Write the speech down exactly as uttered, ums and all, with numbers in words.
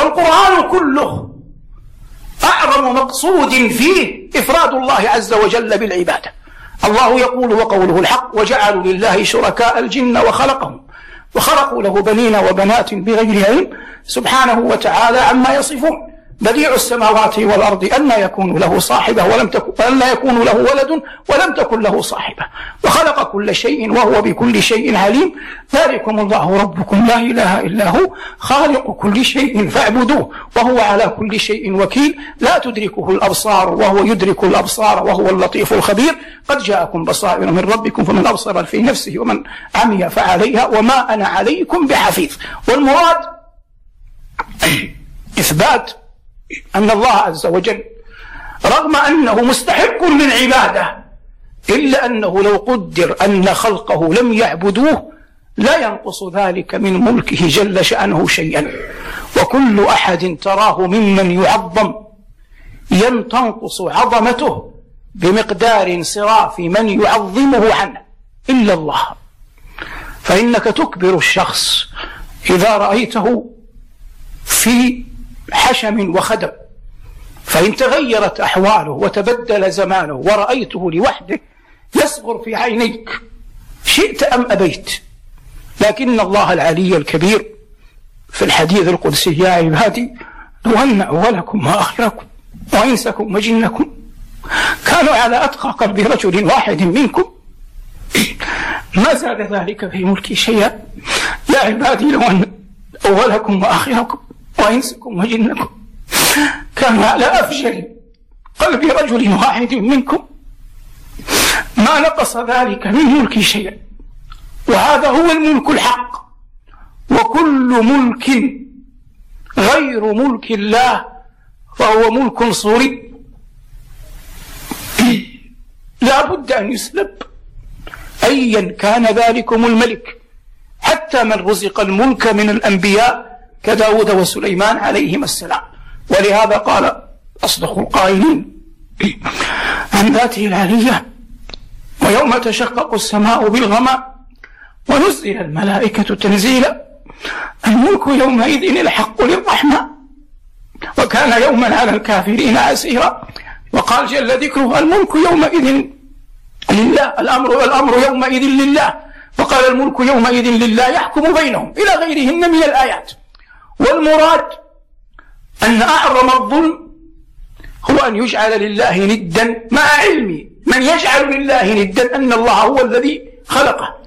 والقرآن كله أعظم مقصود فيه إفراد الله عز وجل بالعبادة. الله يقول وقوله الحق: وجعلوا لله شركاء الجن وخلقهم وخلقوا له بنين وبنات بغير علم سبحانه وتعالى عما يصفون. بديع السماوات والأرض أن يكون له صاحبة ولم تكن أن يكون له ولد ولم تكن له صاحبة وخلق كل شيء وهو بكل شيء عليم. ذلكم الله ربكم لا إله إلا هو خالق كل شيء فاعبدوه وهو على كل شيء وكيل. لا تدركه الأبصار وهو يدرك الأبصار وهو اللطيف الخبير. قد جاءكم بصائر من ربكم فمن أبصر في نفسه ومن عمي فعليها وما أنا عليكم بحفيظ. والمراد إثبات أن الله عز وجل رغم أنه مستحق للعبادة إلا أنه لو قدر أن خلقه لم يعبدوه لا ينقص ذلك من ملكه جل شأنه شيئا. وكل أحد تراه ممن يعظم ينتنقص عظمته بمقدار انصراف من يعظمه عنه إلا الله. فإنك تكبر الشخص إذا رأيته في حشم وخدم، فإن تغيرت أحواله وتبدل زمانه ورأيته لوحده يصغر في عينيك شئت أم أبيت. لكن الله العلي الكبير في الحديث القدسي: يا عبادي لو أن أولكم وآخركم وإنسكم وجنكم كانوا على أتقى قلب رجل واحد منكم ما زاد ذلك في ملكي شيئا. يا عبادي لو أن أولكم وآخركم وإنسكم وجنكم كانوا على أفجر قلب رجل واحد منكم ما نقص ذلك من ملك شيئا. وهذا هو الملك الحق. وكل ملك غير ملك الله فهو ملك صوري لا بد أن يسلب أيا كان ذلكم الملك، حتى من رزق الملك من الأنبياء كداود وسليمان عليهما السلام. ولهذا قال أصدق القائلين عن ذاته العلية: ويوم تشقق السماء بالغمام ونزل الملائكة تنزيلا الملك يومئذ الحق للرحمن وكان يوما على الكافرين عسيرا. وقال جل ذكره: الملك يومئذ لله الأمر الأمر يومئذ لله. وقال: الملك يومئذ لله يحكم بينهم إلى غيرهن من الآيات. والمراد أن أعظم الظلم هو أن يجعل لله ندا مع علم من يجعل لله ندا أن الله هو الذي خلقه